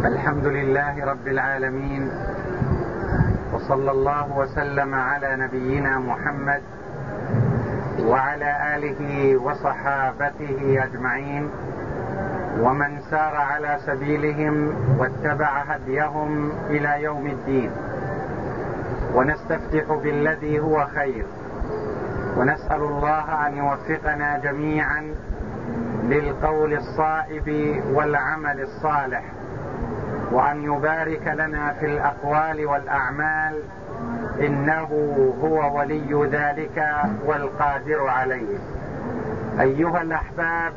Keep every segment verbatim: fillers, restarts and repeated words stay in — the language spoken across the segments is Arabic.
الحمد لله رب العالمين، وصلى الله وسلم على نبينا محمد وعلى آله وصحابته أجمعين ومن سار على سبيلهم واتبع هديهم إلى يوم الدين. ونستفتح بالذي هو خير، ونسأل الله أن يوفقنا جميعا للقول الصائب والعمل الصالح، وأن يبارك لنا في الأقوال والأعمال، إنه هو ولي ذلك والقادر عليه. أيها الأحباب،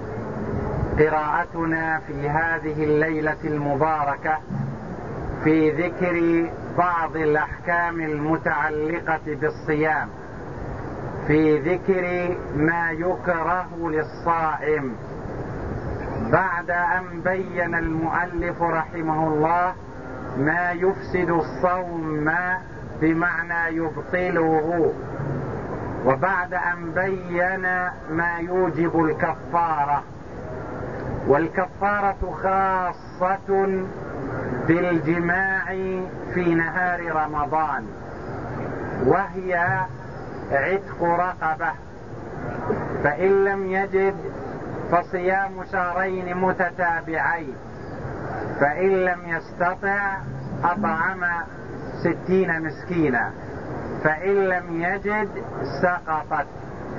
قراءتنا في هذه الليلة المباركة في ذكر بعض الأحكام المتعلقة بالصيام، في ذكر ما يكره للصائم، بعد أن بين المؤلف رحمه الله ما يفسد الصوم بمعنى يبطله، وبعد أن بين ما يوجب الكفارة. والكفارة خاصة بالجماع في نهار رمضان، وهي عتق رقبة، فإن لم يجد فصيام شهرين متتابعين، فإن لم يستطع أطعم ستين مسكينا، فإن لم يجد سقطت.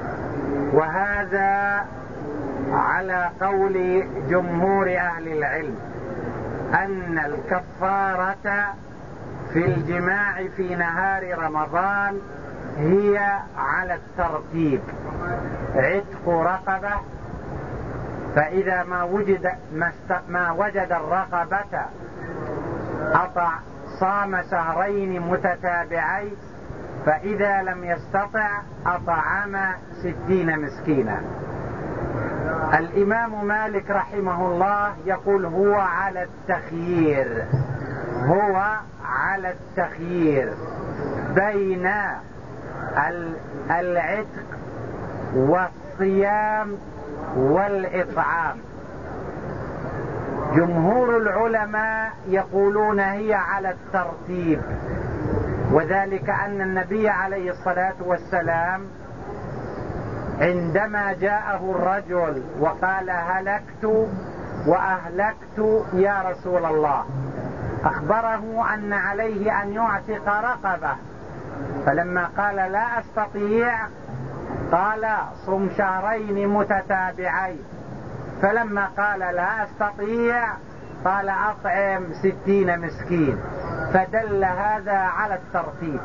وهذا على قول جمهور أهل العلم أن الكفارة في الجماع في نهار رمضان هي على الترتيب: عتق رقبة، فإذا ما وجد ما وجد الرقبة أطع صام شهرين متتابعين، فإذا لم يستطع أطعم ستين مسكينا. الإمام مالك رحمه الله يقول هو على التخيير، هو على التخيير بين العتق والصيام والإطعام. جمهور العلماء يقولون هي على الترتيب، وذلك أن النبي عليه الصلاة والسلام عندما جاءه الرجل وقال هلكت وأهلكت يا رسول الله، أخبره أن عليه أن يعتق رقبة، فلما قال لا أستطيع قال صم شهرين متتابعين، فلما قال لا أستطيع قال أطعم ستين مسكين، فدل هذا على الترتيب.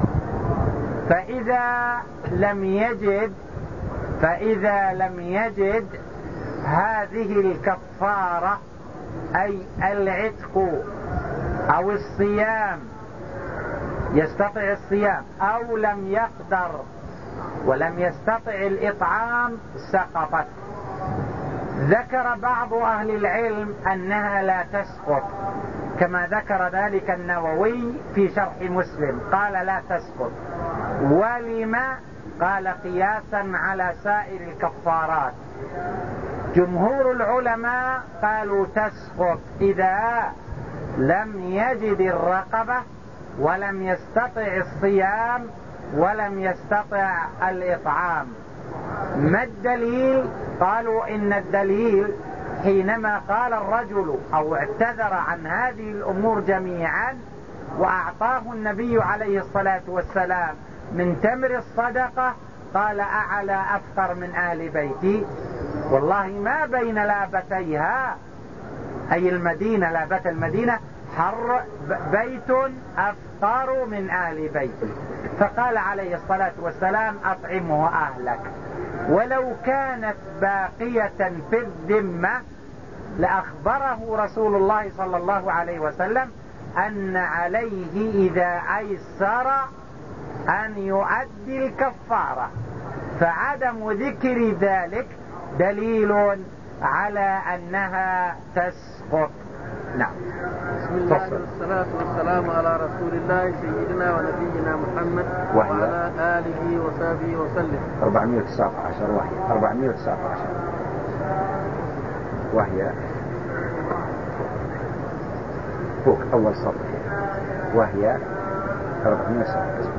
فإذا لم يجد فإذا لم يجد هذه الكفارة، أي العتق أو الصيام، يستطيع الصيام أو لم يقدر ولم يستطع الإطعام، سقطت. ذكر بعض أهل العلم أنها لا تسقط، كما ذكر ذلك النووي في شرح مسلم، قال لا تسقط. ولما؟ قال قياسا على سائر الكفارات. جمهور العلماء قالوا تسقط إذا لم يجد الرقبة ولم يستطع الصيام ولم يستطع الإطعام. ما الدليل؟ قالوا إن الدليل حينما قال الرجل أو اعتذر عن هذه الأمور جميعا وأعطاه النبي عليه الصلاة والسلام من تمر الصدقة، قال أعلى أفقر من أهل بيتي، والله ما بين لابتيها أي المدينة، لابت المدينة حر بيت أفقر من أهل بيتي، فقال عليه الصلاة والسلام أطعمه أهلك. ولو كانت باقية في الذمة لأخبره رسول الله صلى الله عليه وسلم أن عليه إذا أيسر أن يؤدي الكفارة، فعدم ذكر ذلك دليل على أنها تسقط. نعم. بسم الله والصلاة والسلام على رسول الله سيدنا ونبينا محمد وعلى آله وصحبه وسلم. أربعمائة وتسعة عشر وهي أربعمائة وتسعة عشر وهي فوق أول سطر وهي أربعمائة وستة.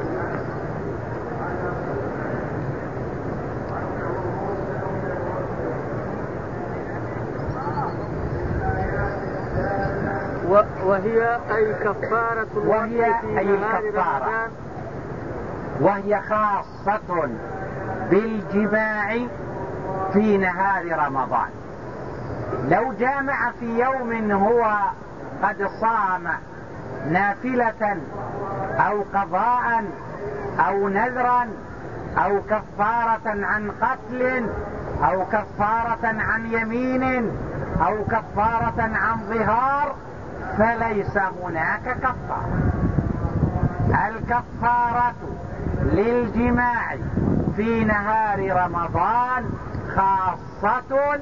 وهي أي كفارة وهي في أي نهار كفارة رمضان، وهي خاصة بالجماع في نهار رمضان. لو جامع في يوم هو قد صام نافلة أو قضاء أو نذرا أو كفارة عن قتل أو كفارة عن يمين أو كفارة عن ظهار فليس هناك كفارة. الكفارة للجماع في نهار رمضان خاصة،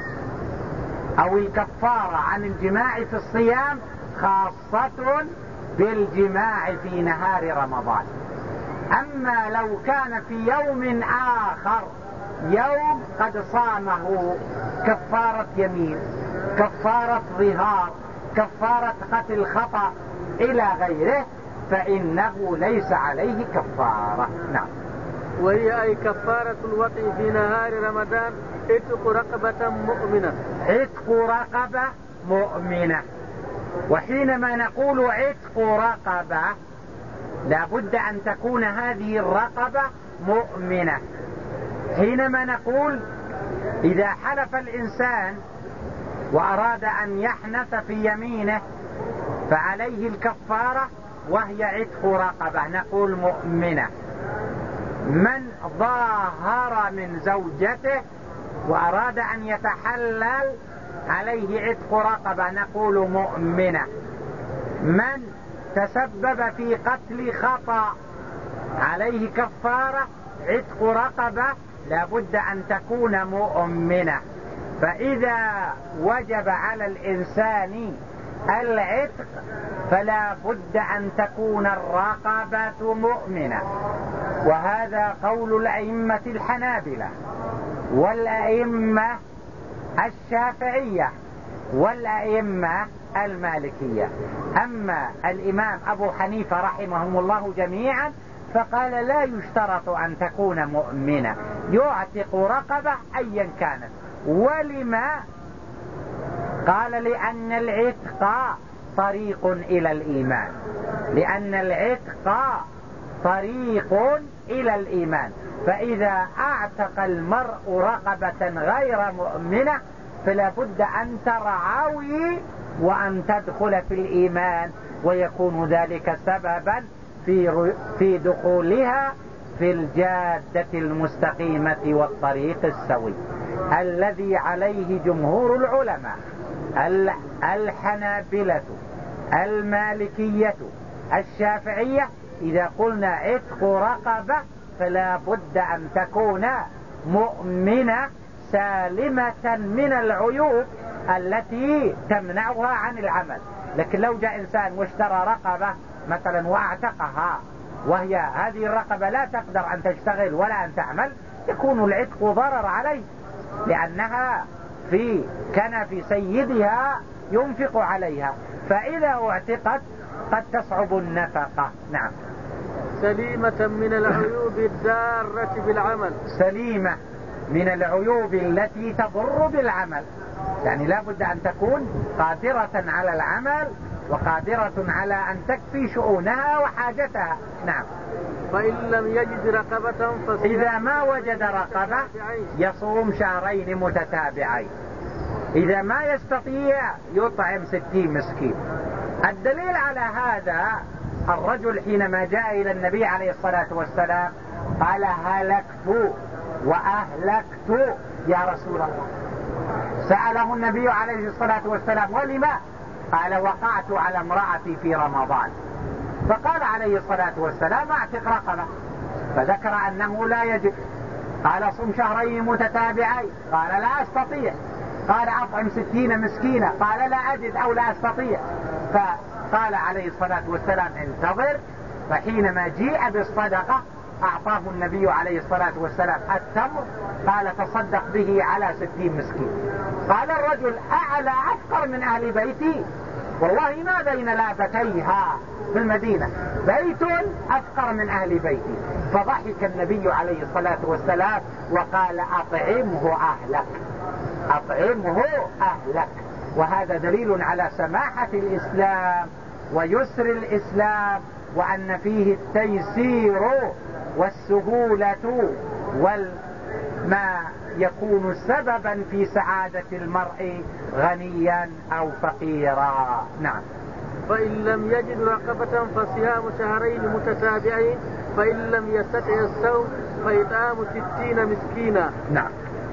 أو الكفارة عن الجماع في الصيام خاصة بالجماع في نهار رمضان. أما لو كان في يوم آخر، يوم قد صامه كفارة يمين، كفارة ظهار، كفارة قتل خطأ إلى غيره، فإنه ليس عليه كفارة. نعم. وهي أي كفارة الوطء في نهار رمضان عتق رقبة مؤمنة. عتق رقبة مؤمنة. وحينما نقول عتق رقبة لابد أن تكون هذه الرقبة مؤمنة. حينما نقول إذا حلف الإنسان وأراد أن يحنث في يمينه فعليه الكفارة وهي عتق رقبة، نقول مؤمنة. من ظاهر من زوجته وأراد أن يتحلل عليه عتق رقبة، نقول مؤمنة. من تسبب في قتل خطأ عليه كفارة عتق رقبة، لابد أن تكون مؤمنة. فإذا وجب على الإنسان العتق فلا بد أن تكون الرقبة مؤمنة. وهذا قول الأئمة الحنابلة والأئمة الشافعية والأئمة المالكية. أما الإمام أبو حنيفة رحمهم الله جميعا فقال لا يشترط أن تكون مؤمنة، يعتق رقبة أيا كانت. ولما؟ قال لأن العتق طريق إلى الإيمان، لأن العتق طريق إلى الإيمان. فإذا أعتق المرء رقبة غير مؤمنة فلا بد أن ترعوي وأن تدخل في الإيمان، ويكون ذلك سببا في في دخولها في الجادة المستقيمة والطريق السوي الذي عليه جمهور العلماء الحنابلة المالكية الشافعية. إذا قلنا عتق رقبة فلا بد أن تكون مؤمنة سالمة من العيوب التي تمنعها عن العمل. لكن لو جاء إنسان واشترى رقبة مثلا واعتقها وهي هذه الرقبة لا تقدر أن تشتغل ولا أن تعمل، يكون العتق ضرر عليه، لأنها في كنف سيدها ينفق عليها، فإذا اعتقت قد تصعب النفقة. نعم. سليمة من العيوب الدارة بالعمل. سليمة من العيوب التي تضر بالعمل، يعني لا بد أن تكون قادرة على العمل وقادرة على أن تكفي شؤونها وحاجتها. نعم. فإن لم يجد رقبة إذا ما وجد رقبة يصوم شهرين متتابعين. إذا ما يستطيع يطعم ستين مسكين. الدليل على هذا الرجل حينما جاء إلى النبي عليه الصلاة والسلام قال هلكت وأهلكت يا رسول الله. سأله النبي عليه الصلاة والسلام ولما؟ قال وقعت على امرأتي في رمضان. فقال عليه الصلاة والسلام اعتق رقبة، فذكر أنه لا يجد. قال صم شهرين متتابعين، قال لا أستطيع. قال أطعم ستين مسكينة، قال لا أجد أو لا أستطيع. فقال عليه الصلاة والسلام انتظر. فحينما جيء بالصدقة أعطاه النبي عليه الصلاة والسلام التمر، قال تصدق به على ستين مسكين. قال الرجل أعلى أفقر من أهل بيتي، والله ما بين لابتيها في المدينة بيت أفقر من أهل بيتي. فضحك النبي عليه الصلاة والسلام وقال أطعمه أهلك، أطعمه أهلك. وهذا دليل على سماحة الإسلام ويسر الإسلام، وأن فيه التيسير والسهولة وما يكون سببا في سعادة المرء غنيا أو فقيرا. نعم. فإن لم يجد رقبة فصيام شهرين متتابعين، فإن لم يستطع الصوم فإطعام ستين مسكينا. نعم.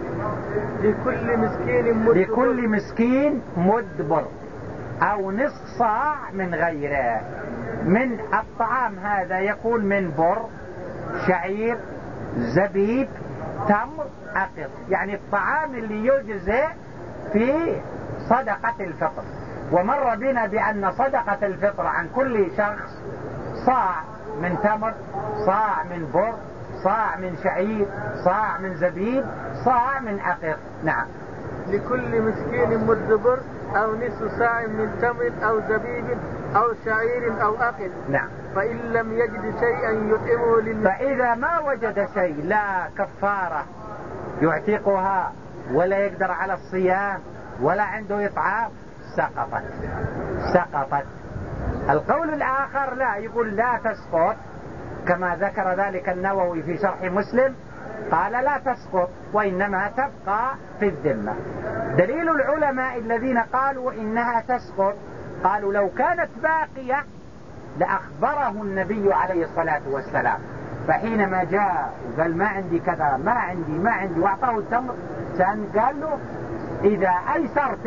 لكل مسكين مد لكل مسكين مد بر أو نصف صاع من غيره من الطعام. هذا يكون من بر، شعير، زبيب، تمر، أقط، يعني الطعام اللي يجزئ في صدقة الفطر. ومر بنا بأن صدقة الفطر عن كل شخص صاع من تمر، صاع من بر، صاع من شعير، صاع من زبيب، صاع من أقط. نعم. لكل مسكين مد بر أو نصف صاع من تمر أو زبيب أو شعير أو أقط. نعم. فإن لم يجد شيئا يطعمه للمسكين. فإذا ما وجد شيء، لا كفارة يعتقها ولا يقدر على الصيام ولا عنده إطعام، سقطت سقطت. القول الآخر لا، يقول لا تسقط، كما ذكر ذلك النووي في شرح مسلم، قال لا تسقط وإنما تبقى في الذمة. دليل العلماء الذين قالوا إنها تسقط، قالوا لو كانت باقية لأخبره النبي عليه الصلاة والسلام، فحينما جاء وقال ما عندي كذا، ما عندي ما عندي وأعطاه التمر، كان قال له إذا أيسرت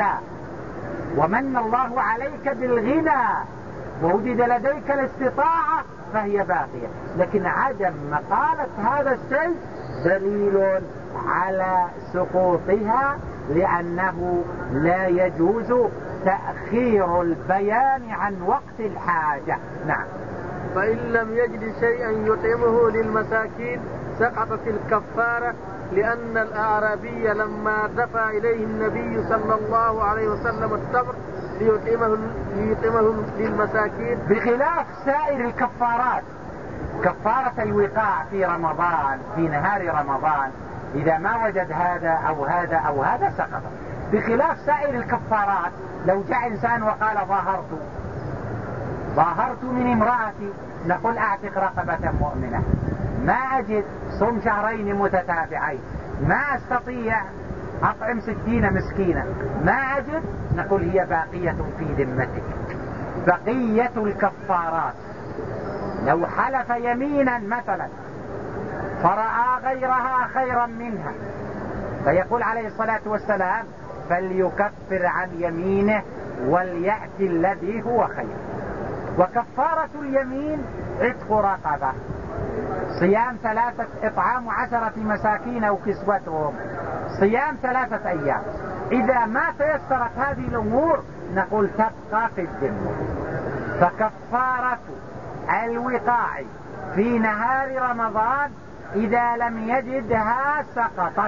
ومن الله عليك بالغنى ووجد لديك الاستطاعة فهي باقية. لكن عدم مقالة هذا الشيء دليل على سقوطها، لأنه لا يجوز تأخير البيان عن وقت الحاجة. نعم. فإن لم يجد شيئا يطعمه للمساكين سقطت الكفارة، لأن الأعرابي لما دفع إليه النبي صلى الله عليه وسلم التمر ليطعمه, ليطعمه للمساكين، بخلاف سائر الكفارات. كفارة الوقاع في رمضان، في نهار رمضان، إذا ما وجد هذا أو هذا أو هذا سقط. بخلاف سائر الكفارات، لو جاء إنسان وقال ظاهرت ظاهرت من امرأتي، نقول أعتق رقبة مؤمنة، ما أجد صم شهرين متتابعين، ما أستطيع أطعم ستين مسكينا، ما أجد، نقول هي باقية في ذمتك. بقية الكفارات لو حلف يمينا مثلا فرأى غيرها خيرا منها، فيقول عليه الصلاة والسلام فليكفر عن يمينه وليأتي الذي هو خير. وكفارة اليمين عتق رقبة، صيام ثلاثة، إطعام عشرة مساكين أو كسوتهم، صيام ثلاثة أيام. إذا ما تيسرت هذه الأمور نقول تبقى في الذمة. فكفارة الوقاع في نهار رمضان إذا لم يجدها سقطت.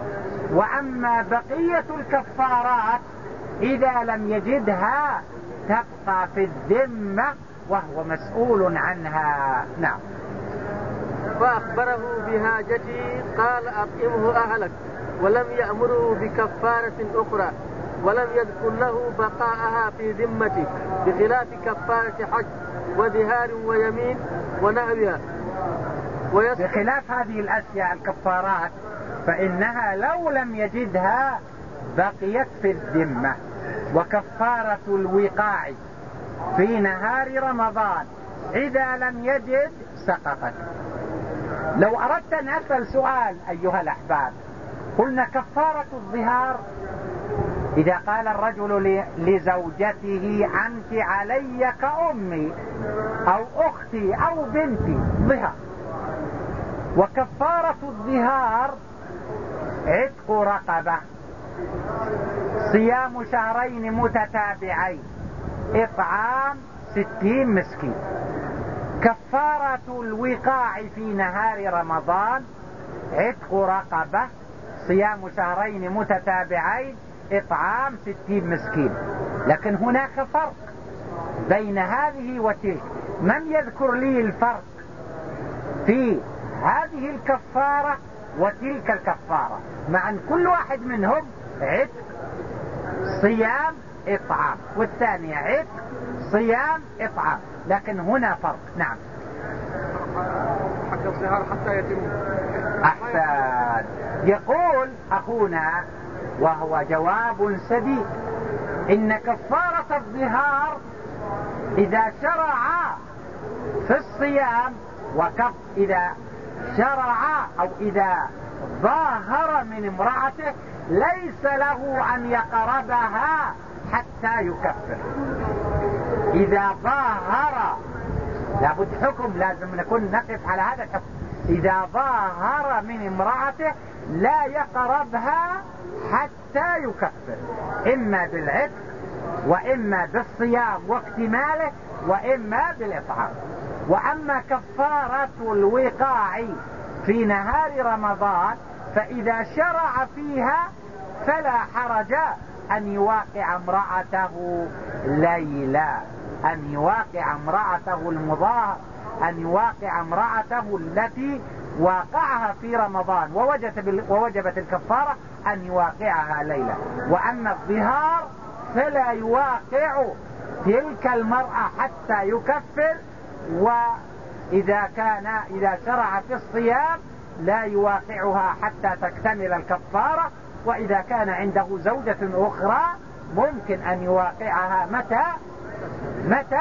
وأما بقية الكفارات إذا لم يجدها تبقى في الذمة وهو مسؤول عنها. نعم. فأخبره بهاجته قال أطعمه أهلك، ولم يأمره بكفارة أخرى، ولم يذكر له بقاءها في ذمته، بخلاف كفارة حج وذهار ويمين ونهوها. بخلاف هذه الأشياء الكفارات فإنها لو لم يجدها بقيت في الذمة. وكفارة الوقاع في نهار رمضان إذا لم يجد سقطت. لو أردت أن أسأل سؤال أيها الأحباب، قلنا كفارة الظهار إذا قال الرجل لزوجته أنت علي كأمي أو أختي أو بنتي، ظهار. وكفارة الظهار عتق رقبة، صيام شهرين متتابعين، إطعام ستين مسكين. كفارة الوقاع في نهار رمضان عتق رقبة، صيام شهرين متتابعين، إطعام ستين مسكين. لكن هناك فرق بين هذه وتلك. من يذكر لي الفرق في هذه الكفارة وتلك الكفارة، مع أن كل واحد منهم عتق صيام إطعام، والثانية عتق صيام إطعام، لكن هنا فرق. نعم. حق الظهار حتى يتم. أحسن. يقول أخونا وهو جواب سديد: إن كفارة الظهار إذا شرع في الصيام وكف إذا شرع أو إذا ظاهر من امرأته ليس له أن يقربها حتى يكفر. إذا ظاهر، لابد حكم، لازم نكون نقف على هذا الحكم. إذا ظاهر من امرأته لا يقربها حتى يكفر، إما بالعتق وإما بالصيام واكتماله وإما بالإطعام. وأما كفارة الوقاع في نهار رمضان فإذا شرع فيها فلا حرج أن يواقع امرأته ليلا، أن يواقع امرأته المظاهر، أن يواقع امرأته التي واقعها في رمضان ووجبت الكفارة أن يواقعها ليلا. وأما الظهار فلا يواقع تلك المرأة حتى يكفر، وإذا كان إذا شرع في الصيام لا يواقعها حتى تكتمل الكفارة. وإذا كان عنده زوجة أخرى ممكن أن يواقعها متى متى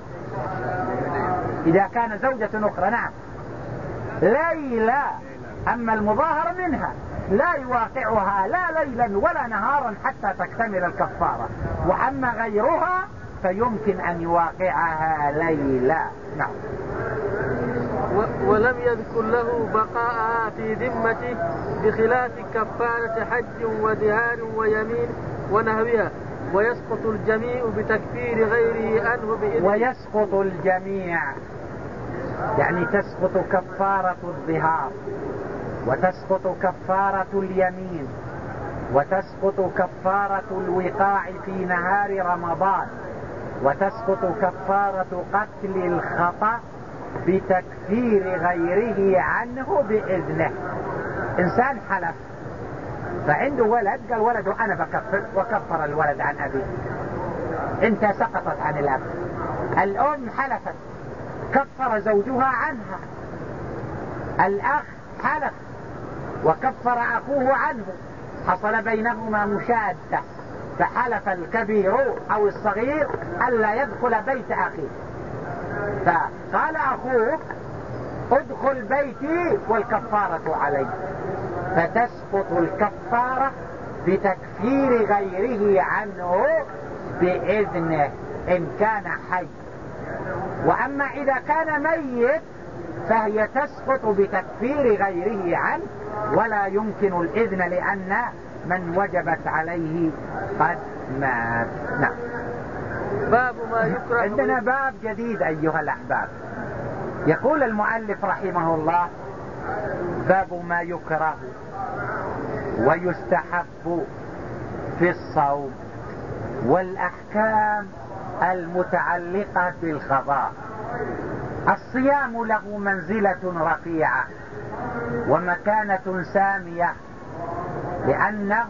إذا كان زوجة أخرى. نعم، ليلى. أما المظاهر منها لا يواقعها لا ليلا ولا نهارا حتى تكتمل الكفارة. وأما غيرها فيمكن أن يواقعها ليلا. نعم. ولم يذكر له بقاءها في ذمته بخلاف كفارة حج ودهار ويمين ونهوها، ويسقط الجميع بتكفير غيره عنه بإذنه. ويسقط الجميع يعني تسقط كفارة الظهار، وتسقط كفارة اليمين، وتسقط كفارة الوقاع في نهار رمضان، وتسقط كفارة قتل الخطأ بتكفير غيره عنه بإذنه. إنسان حلف فعنده ولد، قال ولده أنا بكفر، وكفر الولد عن أبيه، انت سقطت عن الأب. الأم حلفت كفر زوجها عنها، الأخ حلف وكفر أخوه عنه، حصل بينهما مشادة فحلف الكبير أو الصغير ألا يدخل بيت أخيه، فقال أخوه ادخل بيتي والكفارة عليه، فتسقط الكفارة بتكفير غيره عنه بإذنه إن كان حي. وأما إذا كان ميت فهي تسقط بتكفير غيره عنه ولا يمكن الإذن لأن من وجبت عليه قد مات. نعم. باب ما يكره. عندنا باب جديد أيها الأحباب، يقول المؤلف رحمه الله: باب ما يكره ويستحب في الصوم والأحكام المتعلقة بالقضاء. الصيام له منزلة رفيعة ومكانة سامية، لأنه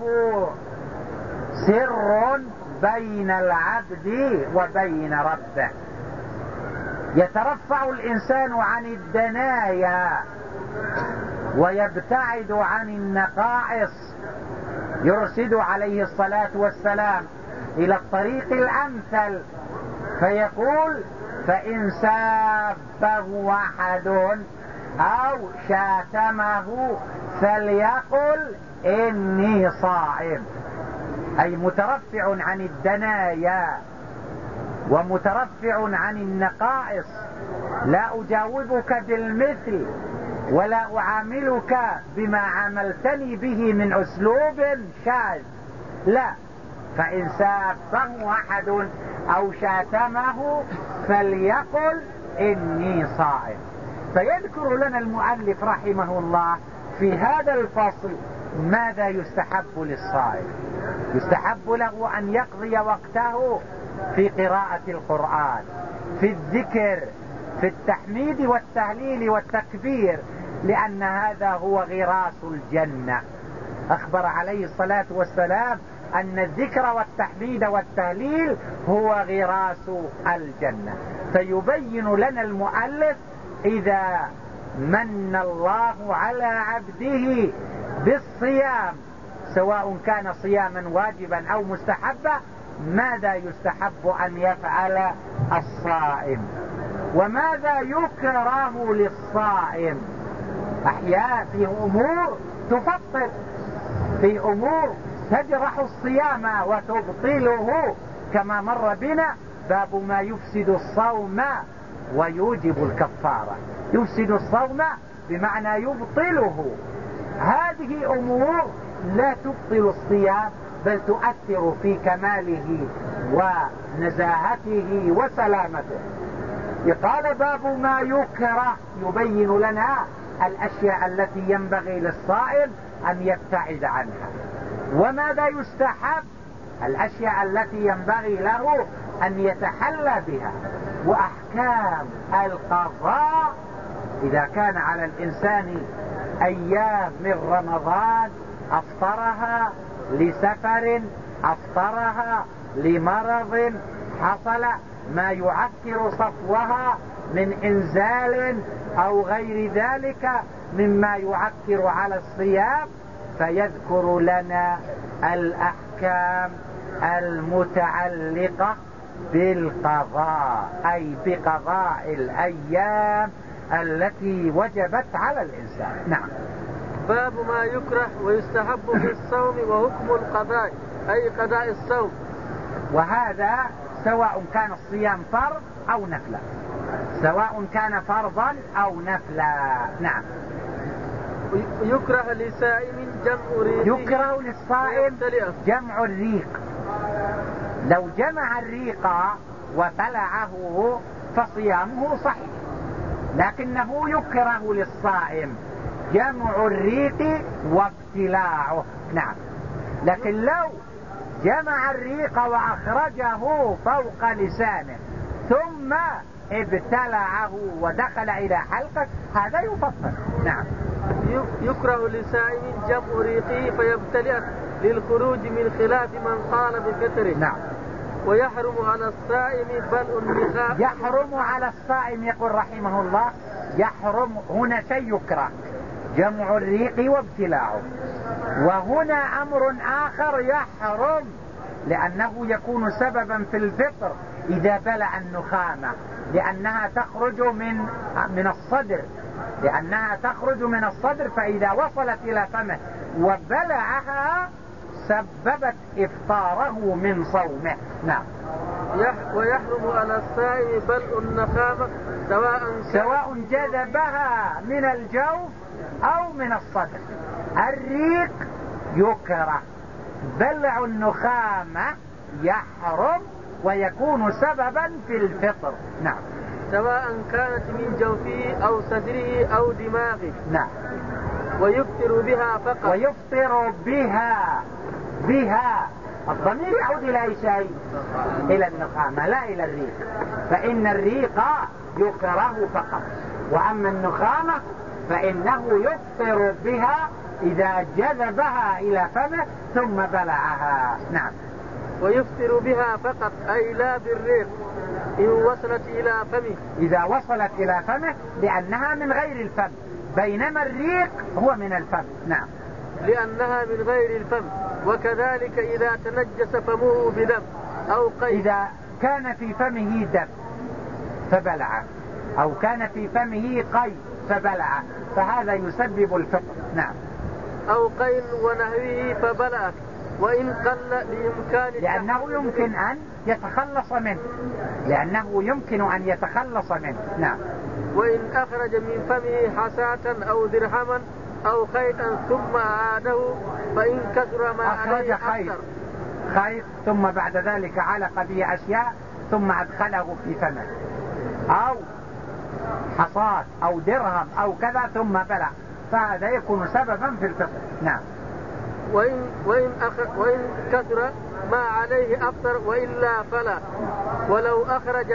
سر بين العبد وبين ربه. يترفع الإنسان عن الدنايا ويبتعد عن النقائص، يرشد عليه الصلاة والسلام إلى الطريق الأمثل فيقول: فإن سابه أحد أو شاتمه فليقل إني صائم. أي مترفع عن الدنايا ومترفع عن النقائص، لا أجاوبك بالمثل ولا أعاملك بما عاملتني به من أسلوب شاذ، لا. فإن سابه أحد أو شاتمه فليقل إني صائم. فيذكر لنا المؤلف رحمه الله في هذا الفصل ماذا يستحب للصائم. يستحب له أن يقضي وقته في قراءة القرآن، في الذكر، في التحميد والتهليل والتكبير، لأن هذا هو غراس الجنة. أخبر عليه الصلاة والسلام أن الذكر والتحميد والتهليل هو غراس الجنة. فيبين لنا المؤلف إذا من الله على عبده بالصيام، سواء كان صياما واجبا أو مستحبا، ماذا يستحب أن يفعل الصائم، وماذا يكره للصائم. أحيانا في أمور تفطر، في أمور تجرح الصيام وتبطله، كما مر بنا باب ما يفسد الصوم ويوجب الكفارة. يفسد الصوم بمعنى يبطله. هذه أمور لا تبطل الصيام، بل تؤثر في كماله ونزاهته وسلامته. قال باب ما يكره، يبين لنا الأشياء التي ينبغي للصائم أن يبتعد عنها. وماذا يستحب؟ الأشياء التي ينبغي له أن يتحلى بها. وأحكام القضاء إذا كان على الإنسان أيام من رمضان أفطرها لسفر، أفطرها لمرض حصل، ما يعكر صفوها من إنزال أو غير ذلك مما يعكر على الصيام، فيذكر لنا الأحكام المتعلقة بالقضاء، أي بقضاء الأيام التي وجبت على الإنسان. نعم. باب ما يكره ويستحب في الصوم وحكم القضاء، أي قضاء الصوم. وهذا سواء كان الصيام فرض أو نفلا، سواء كان فرضا أو نفلا. نعم. يكره لسائم جمع ريق. يكره للصائم جمع الريق. لو جمع الريق وبلعه فصيامه صحيح، لكنه يكره للصائم جمع الريق وابتلاعه. نعم. لكن لو جمع الريق وأخرجه فوق لسانه ثم ابتلعه ودخل إلى حلقه، هذا يفطر. نعم. يكره لسائم جمع ريقه فيبتلع للخروج من خلاف من قال بفطره. نعم. ويحرم على الصائم بلع النخاء. يحرم على الصائم، يقول رحمه الله، يحرم هنا شيء يكره جمع الريق وابتلاعه، وهنا أمر آخر يحرم لأنه يكون سببا في الفطر إذا بلع النخامة، لأنها تخرج من من الصدر، لأنها تخرج من الصدر، فإذا وصلت إلى فمه وبلعها سببت إفطاره من صومه. نعم. ويحرم على الصائم بلع النخامة سواء سواء جذبها من الجوف أو من الصدر. الريق يكره، بلع النخامة يحرم ويكون سببا في الفطر. نعم. سواء كانت من جوفه أو صدره أو دماغه. نعم. ويفطر بها فقط. ويفطر بها بها الضمير يعود إلى أي شيء؟ إلى النخامة لا إلى الريق، فإن الريق يكره فقط، وأما النخامة فإنه يفطر بها إذا جذبها إلى فمه ثم بلعها. نعم. ويفطر بها فقط، أي لا بالريق إن وصلت إلى فمه. إذا وصلت إلى فمه لأنها من غير الفم، بينما الريق هو من الفم. نعم. لأنها من غير الفم. وكذلك إذا تنجس فمه بدم أو قيء. إذا كان في فمه دم فبلع، أو كان في فمه قيء فبلع، فهذا يسبب الفطر. نعم. أو قيء ونهوه فبلع، وإن قل بإمكان، لأنه يمكن أن يتخلص منه، لأنه يمكن أن يتخلص منه. نعم. وإن أخرج من فمه حساة أو درهما أو خيطا ثم أعاده فإن كثر ما أخرج خيط خيط ثم بعد ذلك علق به أشياء ثم أدخله في فمه، أو حصاة أو درهم أو كذا ثم بلع، فهذا يكون سببا في الفطر. نعم. وإن, وإن, أخ... وإن كثر ما عليه أفطر وإلا فلا. ولو أخرج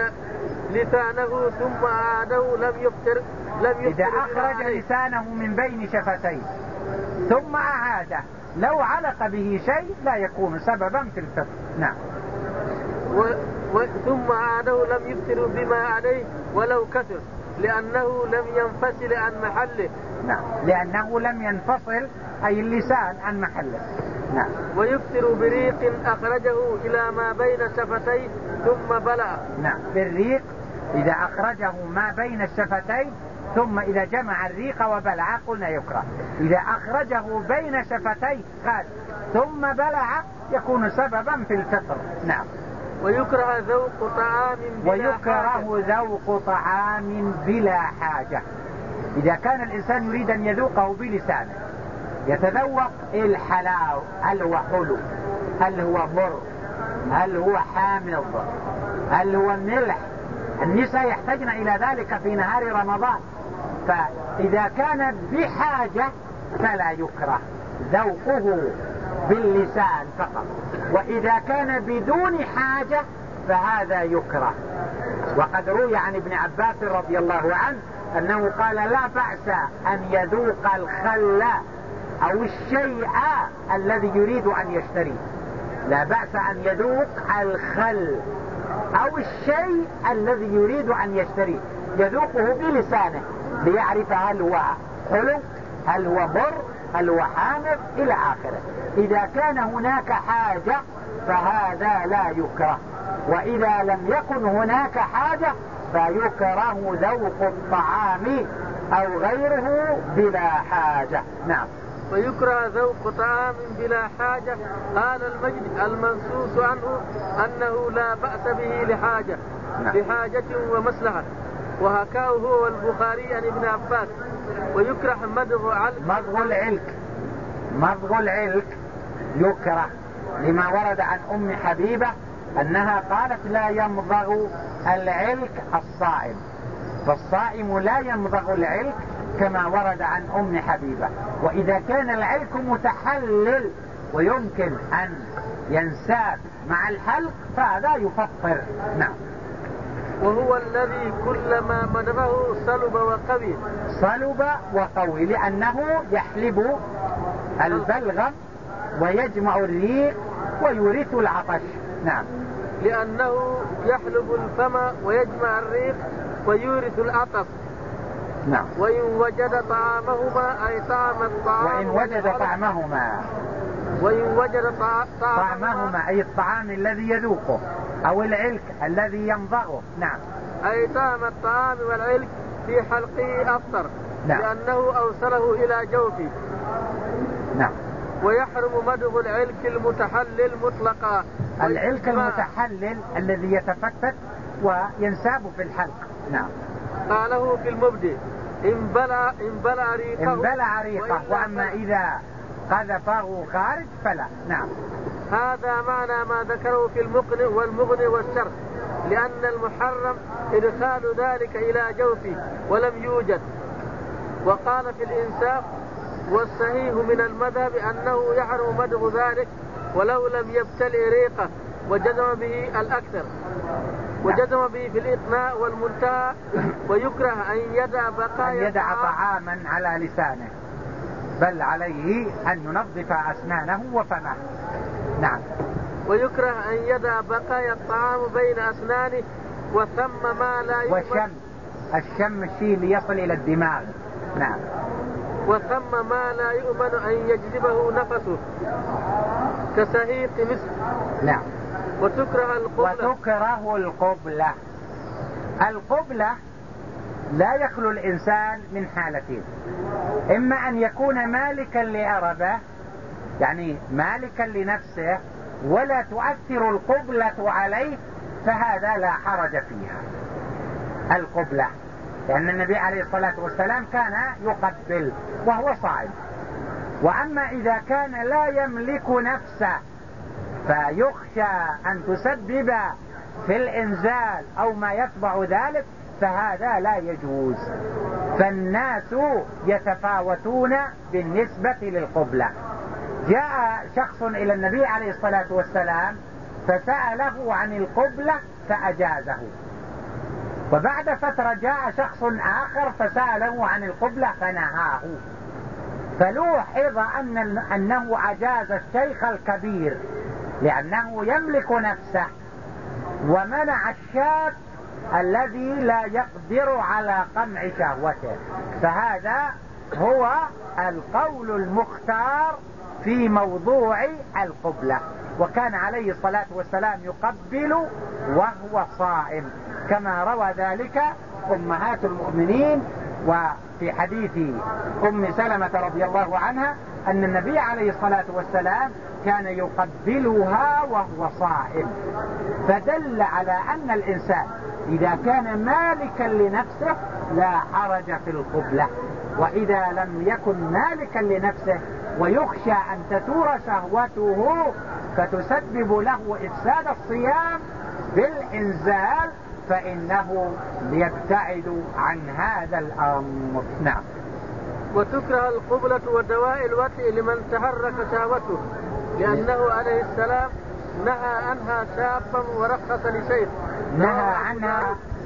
لسانه ثم أعاده لم يفطر لم يفطر إذا أخرج لسانه من بين شفتيه ثم أعاده لو علق به شيء لا يكون سببا في الفطر. نعم. و... و... ثم أعاده لم يفطر بما عليه ولو كثر لأنه لم ينفصل عن محله. نعم، لأنه لم ينفصل أي اللسان عن محله. نعم. ويفطر بريق أخرجه إلى ما بين شفتيه ثم بلع. نعم، بالريق إذا أخرجه ما بين الشفتين ثم إذا جمع الريق وبلع قلنا يكره. إذا أخرجه بين شفتيه قال ثم بلع يكون سببا في الفطر. نعم. ويكره ذوق طعام بلا ويكره حاجة. ذوق طعام بلا حاجة. إذا كان الإنسان يريد أن يذوقه بلسانه يتذوق الحلاوة، هل هو حلو، هل هو مر، هل هو حامض، هل هو ملح. النساء يحتاجن إلى ذلك في نهار رمضان، فإذا كان بحاجة فلا يكره ذوقه باللسان فقط، وإذا كان بدون حاجة فهذا يكره. وقد روي عن ابن عباس رضي الله عنه أنه قال لا بأس أن يذوق الخل أو الشيء الذي يريد أن يشتريه، لا بأس أن يذوق الخل أو الشيء الذي يريد أن يشتريه، يذوقه بلسانه ليعرف هل هو حلو، هل هو مر، هل هو حامض إلى آخره. إذا كان هناك حاجة فهذا لا يكره، وإذا لم يكن هناك حاجة فيكره ذوق الطعام أو غيره بلا حاجة. نعم. ويكره ذوق طعام بلا حاجة. قال المجد المنصوص عنه أنه لا بأس به لحاجة. نعم. لحاجة ومصلحة. وهكاه هو البخاري عن ابن عباس. ويكره مضغ علك مضغ العلك مضغ العلك يكره لما ورد عن أم حبيبة أنها قالت لا يمضغ العلك الصائم، فالصائم لا يمضغ العلك كما ورد عن أم حبيبة. وإذا كان العلك متحلل ويمكن أن ينساب مع الحلق فهذا يفطر. نعم. وهو الذي كلما مضغه صلب وقوي. صلب وقوي لأنه يحلب البلغم ويجمع الريق ويورث العطش. نعم. لأنه يحلب الفم ويجمع الريق ويورث العطش. نعم. وإن وجد طعامهما أي طعم الطعام وإن وجد طعمهما وإن وجد طع... طعمهما أي الطعام الذي يذوقه أو العلك الذي يمضغه. نعم. أي طعم الطعام والعلك في حلقه أفطر. نعم. لأنه أوصله إلى جوفه. نعم. ويحرم مضغ العلك المتحلل مطلقا. العلك المتحلل الذي يتفتت وينساب في الحلق. نعم. قاله في المبدئ إن بلع إن بلع ريقه إن بلع ريقه وأما إذا قذفه خارج فلا. نعم. هذا معنى ما ذكره في المقنع والمغني والشرح، لأن المحرم إدخال ذلك إلى جوفه ولم يوجد. وقال في الإنساف والصحيح من المذهب أنه يحرم مضغ ذلك ولو لم يبتلع ريقه، وجزم به الأكثر، وجزم به في الإقناع والمنتهى. ويكره أن يدع بقايا أن يدع طعاما على لسانه، بل عليه أن ينظف أسنانه وفمه. نعم. ويكره أن يدع بقايا الطعام بين أسنانه وثم ما لا يؤمن. والشم الشم الشيء ليصل إلى الدماغ. نعم. وثم ما لا يؤمن أن يجذبه نفسه كسهيق مسك. نعم. وتكره القبلة. وتكره القبلة. القبلة لا يخلو الإنسان من حالتين: إما أن يكون مالكا لعربه يعني مالكا لنفسه ولا تؤثر القبلة عليه، فهذا لا حرج فيها القبلة، لأن النبي عليه الصلاة والسلام كان يقبل وهو صائم. وأما إذا كان لا يملك نفسه فيخشى أن تسبب في الإنزال أو ما يتبع ذلك فهذا لا يجوز. فالناس يتفاوتون بالنسبة للقبلة، جاء شخص إلى النبي عليه الصلاة والسلام فسأله عن القبلة فأجازه، وبعد فترة جاء شخص آخر فسأله عن القبلة فنهاه. فلوحظ أن أنه أجاز الشيخ الكبير لأنه يملك نفسه، ومنع الشاب الذي لا يقدر على قمع شهوته. فهذا هو القول المختار في موضوع القبلة. وكان عليه الصلاة والسلام يقبل وهو صائم، كما روى ذلك أمهات المؤمنين. وفي حديث أم سلمة رضي الله عنها أن النبي عليه الصلاة والسلام كان يقبلها وهو صائم، فدل على أن الإنسان إذا كان مالكا لنفسه لا حرج في القبلة، وإذا لم يكن مالكا لنفسه ويخشى أن تثور شهوته فتسبب له إفساد الصيام بالإنزال فإنه يبتعد عن هذا الأمر. نعم. وتكره القبلة ودواء الوطء لمن تحرك شهوته، لأنه عليه السلام نهى عنها شابا ورخص لشيخ. نهى عنها